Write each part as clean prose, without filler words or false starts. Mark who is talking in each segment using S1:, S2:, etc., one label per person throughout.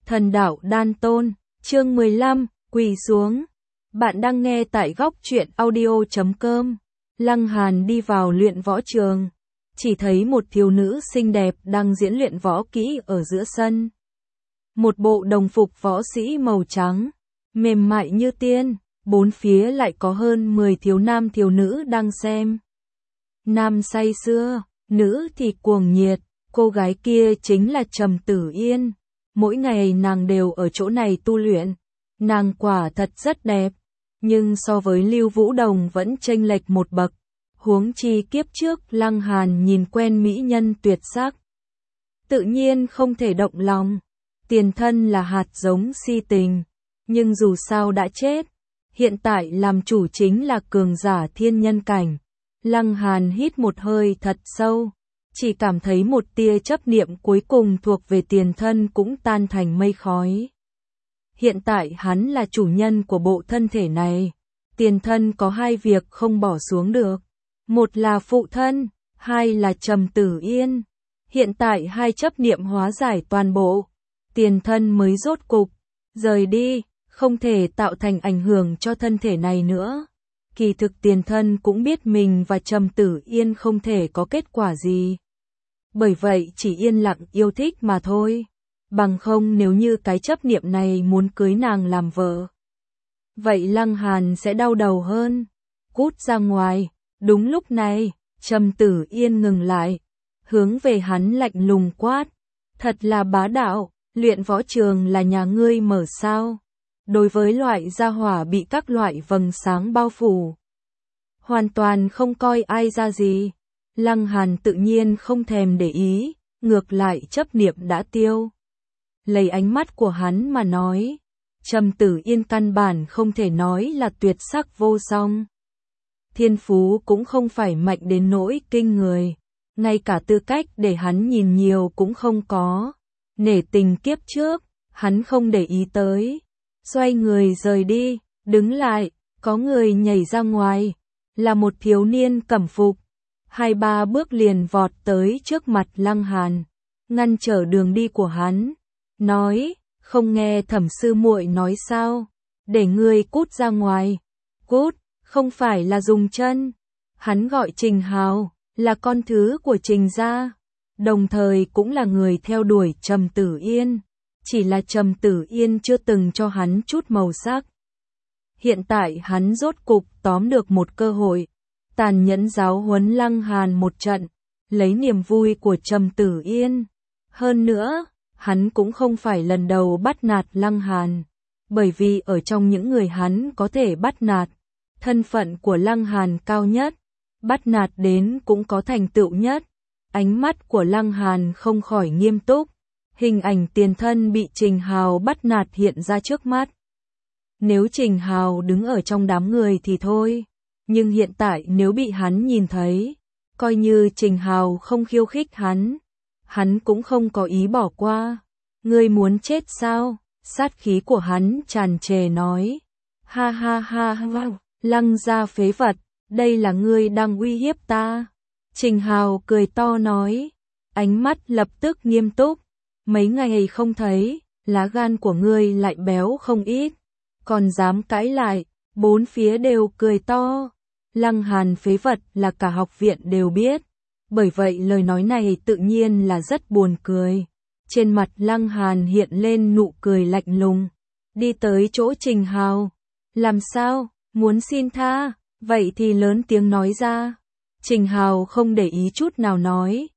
S1: Thần đạo đan tôn, chương 15, quỳ xuống. Bạn đang nghe tại góc truyện audio.com. Lăng Hàn đi vào luyện võ trường, chỉ thấy một thiếu nữ xinh đẹp đang diễn luyện võ kỹ ở giữa sân. Một bộ đồng phục võ sĩ màu trắng, mềm mại như tiên, bốn phía lại có hơn 10 thiếu nam thiếu nữ đang xem. Nam say sưa, nữ thì cuồng nhiệt, cô gái kia chính là Trầm Tử Yên. Mỗi ngày nàng đều ở chỗ này tu luyện, nàng quả thật rất đẹp, nhưng so với Lưu Vũ Đồng vẫn chênh lệch một bậc, huống chi kiếp trước Lăng Hàn nhìn quen mỹ nhân tuyệt sắc. Tự nhiên không thể động lòng, tiền thân là hạt giống si tình, nhưng dù sao đã chết, hiện tại làm chủ chính là cường giả thiên nhân cảnh. Lăng Hàn hít một hơi thật sâu, chỉ cảm thấy một tia chấp niệm cuối cùng thuộc về tiền thân cũng tan thành mây khói. Hiện tại hắn là chủ nhân của bộ thân thể này, tiền thân có hai việc không bỏ xuống được. Một là phụ thân, hai là Trầm Tử Yên. Hiện tại hai chấp niệm hóa giải toàn bộ, tiền thân mới rốt cục rời đi, không thể tạo thành ảnh hưởng cho thân thể này nữa. Kỳ thực tiền thân cũng biết mình và Trầm Tử Yên không thể có kết quả gì. Bởi vậy chỉ yên lặng yêu thích mà thôi. Bằng không nếu như cái chấp niệm này muốn cưới nàng làm vợ, vậy Lăng Hàn sẽ đau đầu hơn. Cút ra ngoài. Đúng lúc này, Trầm Tử Yên ngừng lại, hướng về hắn lạnh lùng quát. Thật là bá đạo, luyện võ trường là nhà ngươi mở sao? Đối với loại gia hỏa bị các loại vầng sáng bao phủ, hoàn toàn không coi ai ra gì. Lăng Hàn tự nhiên không thèm để ý, ngược lại chấp niệm đã tiêu. Lấy ánh mắt của hắn mà nói, Trầm Tử Yên căn bản không thể nói là tuyệt sắc vô song. Thiên phú cũng không phải mạnh đến nỗi kinh người, ngay cả tư cách để hắn nhìn nhiều cũng không có. Nể tình kiếp trước, hắn không để ý tới. Xoay người rời đi, đứng lại, có người nhảy ra ngoài, là một thiếu niên cẩm phục. 2-3 bước liền vọt tới trước mặt Lăng Hàn, ngăn trở đường đi của hắn, nói, không nghe Thẩm sư muội nói sao, để ngươi cút ra ngoài. Cút, không phải là dùng chân. Hắn gọi Trình Hào, là con thứ của Trình gia, đồng thời cũng là người theo đuổi Trầm Tử Yên, chỉ là Trầm Tử Yên chưa từng cho hắn chút màu sắc. Hiện tại hắn rốt cục tóm được một cơ hội, tàn nhẫn giáo huấn Lăng Hàn một trận, lấy niềm vui của Trầm Tử Yên. Hơn nữa, hắn cũng không phải lần đầu bắt nạt Lăng Hàn, bởi vì ở trong những người hắn có thể bắt nạt, thân phận của Lăng Hàn cao nhất, bắt nạt đến cũng có thành tựu nhất. Ánh mắt của Lăng Hàn không khỏi nghiêm túc, hình ảnh tiền thân bị Trình Hào bắt nạt hiện ra trước mắt. Nếu Trình Hào đứng ở trong đám người thì thôi, nhưng hiện tại nếu bị hắn nhìn thấy, coi như Trình Hào không khiêu khích hắn cũng không có ý bỏ qua. Ngươi muốn chết sao? Sát khí của hắn tràn trề nói. Ha ha ha ha, Lăng gia phế vật, đây là ngươi đang uy hiếp ta. Trình Hào cười to nói, ánh mắt lập tức nghiêm túc. Mấy ngày không thấy, lá gan của ngươi lại béo không ít, còn dám cãi lại. Bốn phía đều cười to. Lăng Hàn phế vật là cả học viện đều biết, bởi vậy lời nói này tự nhiên là rất buồn cười. Trên mặt Lăng Hàn hiện lên nụ cười lạnh lùng, đi tới chỗ Trình Hào. Làm sao, muốn xin tha, vậy thì lớn tiếng nói ra. Trình Hào không để ý chút nào nói.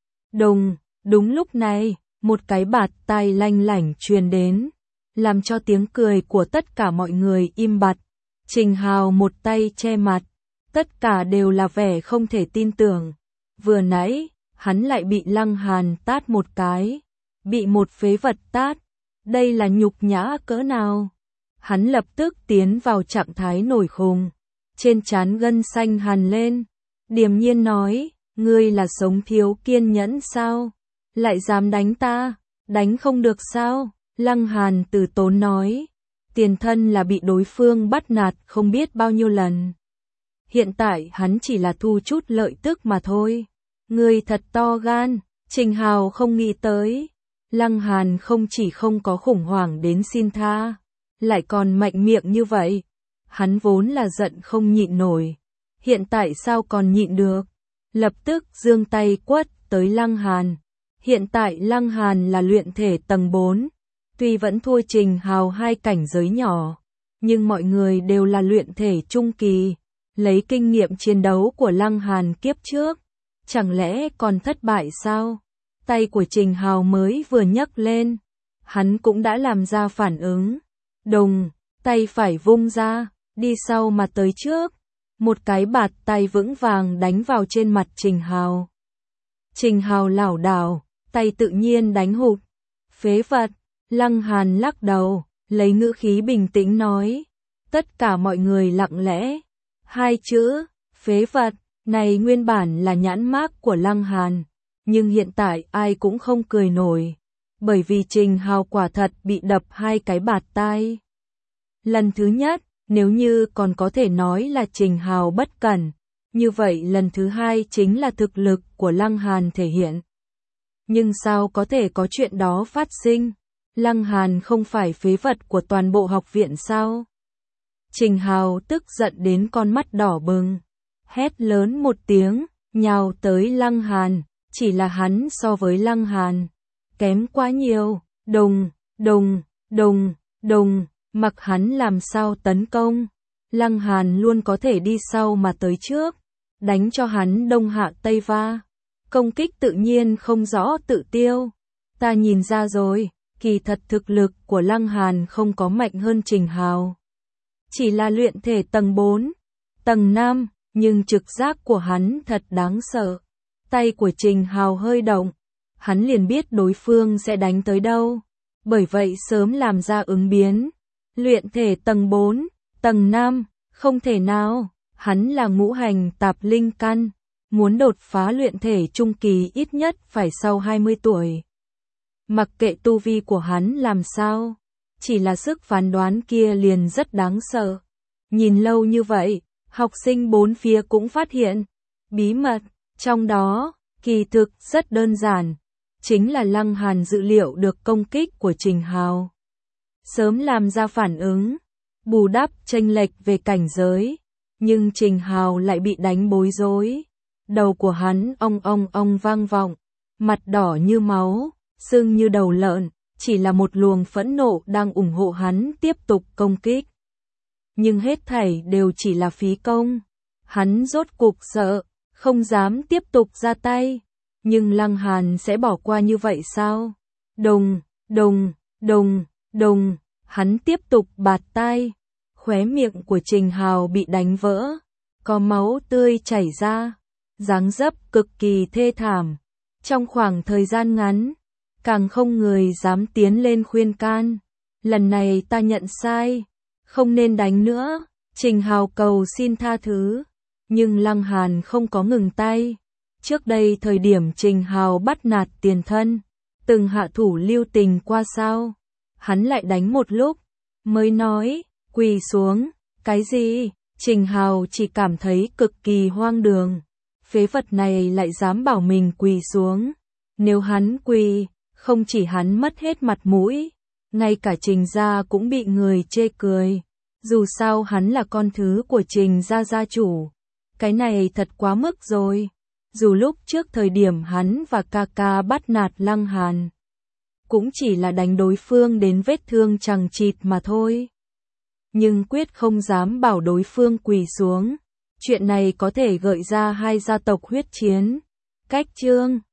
S1: Đúng lúc này, một cái bạt tai lanh lảnh truyền đến, làm cho tiếng cười của tất cả mọi người im bặt. Trình Hào một tay che mặt, tất cả đều là vẻ không thể tin tưởng. Vừa nãy, hắn lại bị Lăng Hàn tát một cái, bị một phế vật tát, đây là nhục nhã cỡ nào. Hắn lập tức tiến vào trạng thái nổi khùng, trên trán gân xanh hằn lên, điềm nhiên nói, ngươi là sống thiếu kiên nhẫn sao? Lại dám đánh ta, đánh không được sao? Lăng Hàn từ tốn nói, tiền thân là bị đối phương bắt nạt không biết bao nhiêu lần. Hiện tại hắn chỉ là thu chút lợi tức mà thôi. Ngươi thật to gan. Trình Hào không nghĩ tới, Lăng Hàn không chỉ không có khủng hoảng đến xin tha, lại còn mạnh miệng như vậy. Hắn vốn là giận không nhịn nổi, hiện tại sao còn nhịn được? Lập tức giương tay quất tới Lăng Hàn. Hiện tại Lăng Hàn là luyện thể tầng 4, tuy vẫn thua Trình Hào 2 cảnh giới nhỏ, nhưng mọi người đều là luyện thể trung kỳ, lấy kinh nghiệm chiến đấu của Lăng Hàn kiếp trước, chẳng lẽ còn thất bại sao? Tay của Trình Hào mới vừa nhấc lên, hắn cũng đã làm ra phản ứng. Đùng, tay phải vung ra, đi sau mà tới trước, một cái bạt tay vững vàng đánh vào trên mặt Trình Hào. Trình Hào lảo đảo, tay tự nhiên đánh hụt. Phế vật, Lăng Hàn lắc đầu, lấy ngữ khí bình tĩnh nói. Tất cả mọi người lặng lẽ. 2 chữ, phế vật, này nguyên bản là nhãn mác của Lăng Hàn, nhưng hiện tại ai cũng không cười nổi, bởi vì Trình Hào quả thật bị đập 2 cái bạt tai. Lần thứ nhất, nếu như còn có thể nói là Trình Hào bất cẩn, như vậy lần thứ 2 chính là thực lực của Lăng Hàn thể hiện. Nhưng sao có thể có chuyện đó phát sinh? Lăng Hàn không phải phế vật của toàn bộ học viện sao? Trình Hào tức giận đến con mắt đỏ bừng, hét lớn một tiếng, nhào tới Lăng Hàn, chỉ là hắn so với Lăng Hàn kém quá nhiều. Đùng, đùng, đùng, đùng, mặc hắn làm sao tấn công, Lăng Hàn luôn có thể đi sau mà tới trước, đánh cho hắn đông hạ tây va. Công kích tự nhiên không rõ tự tiêu. Ta nhìn ra rồi, kỳ thật thực lực của Lăng Hàn không có mạnh hơn Trình Hào. Chỉ là luyện thể tầng 4, tầng 5, nhưng trực giác của hắn thật đáng sợ. Tay của Trình Hào hơi động, hắn liền biết đối phương sẽ đánh tới đâu. Bởi vậy sớm làm ra ứng biến. Luyện thể tầng 4, tầng 5, không thể nào, hắn là ngũ hành tạp linh căn. Muốn đột phá luyện thể trung kỳ ít nhất phải sau 20 tuổi. Mặc kệ tu vi của hắn làm sao, chỉ là sức phán đoán kia liền rất đáng sợ. Nhìn lâu như vậy, học sinh bốn phía cũng phát hiện bí mật, trong đó, kỳ thực rất đơn giản, chính là Lăng Hàn dự liệu được công kích của Trình Hào, sớm làm ra phản ứng, bù đắp chênh lệch về cảnh giới, nhưng Trình Hào lại bị đánh bối rối. Đầu của hắn ong vang vọng, mặt đỏ như máu, sưng như đầu lợn, chỉ là một luồng phẫn nộ đang ủng hộ hắn tiếp tục công kích. Nhưng hết thảy đều chỉ là phí công. Hắn rốt cục sợ, không dám tiếp tục ra tay. Nhưng Lăng Hàn sẽ bỏ qua như vậy sao? Đùng, đùng, đùng, đùng, hắn tiếp tục bạt tai. Khóe miệng của Trình Hào bị đánh vỡ, có máu tươi chảy ra. Dáng dấp cực kỳ thê thảm. Trong khoảng thời gian ngắn, càng không người dám tiến lên khuyên can. Lần này ta nhận sai, không nên đánh nữa. Trình Hào cầu xin tha thứ, nhưng Lăng Hàn không có ngừng tay. Trước đây thời điểm Trình Hào bắt nạt tiền thân, từng hạ thủ lưu tình qua sao? Hắn lại đánh một lúc, mới nói, quỳ xuống. Cái gì? Trình Hào chỉ cảm thấy cực kỳ hoang đường. Phế vật này lại dám bảo mình quỳ xuống. Nếu hắn quỳ, không chỉ hắn mất hết mặt mũi, ngay cả Trình gia cũng bị người chê cười. Dù sao hắn là con thứ của Trình gia gia chủ. Cái này thật quá mức rồi. Dù lúc trước thời điểm hắn và ca ca bắt nạt Lăng Hàn, cũng chỉ là đánh đối phương đến vết thương chằng chịt mà thôi. Nhưng quyết không dám bảo đối phương quỳ xuống. Chuyện này có thể gợi ra hai gia tộc huyết chiến. Cách chương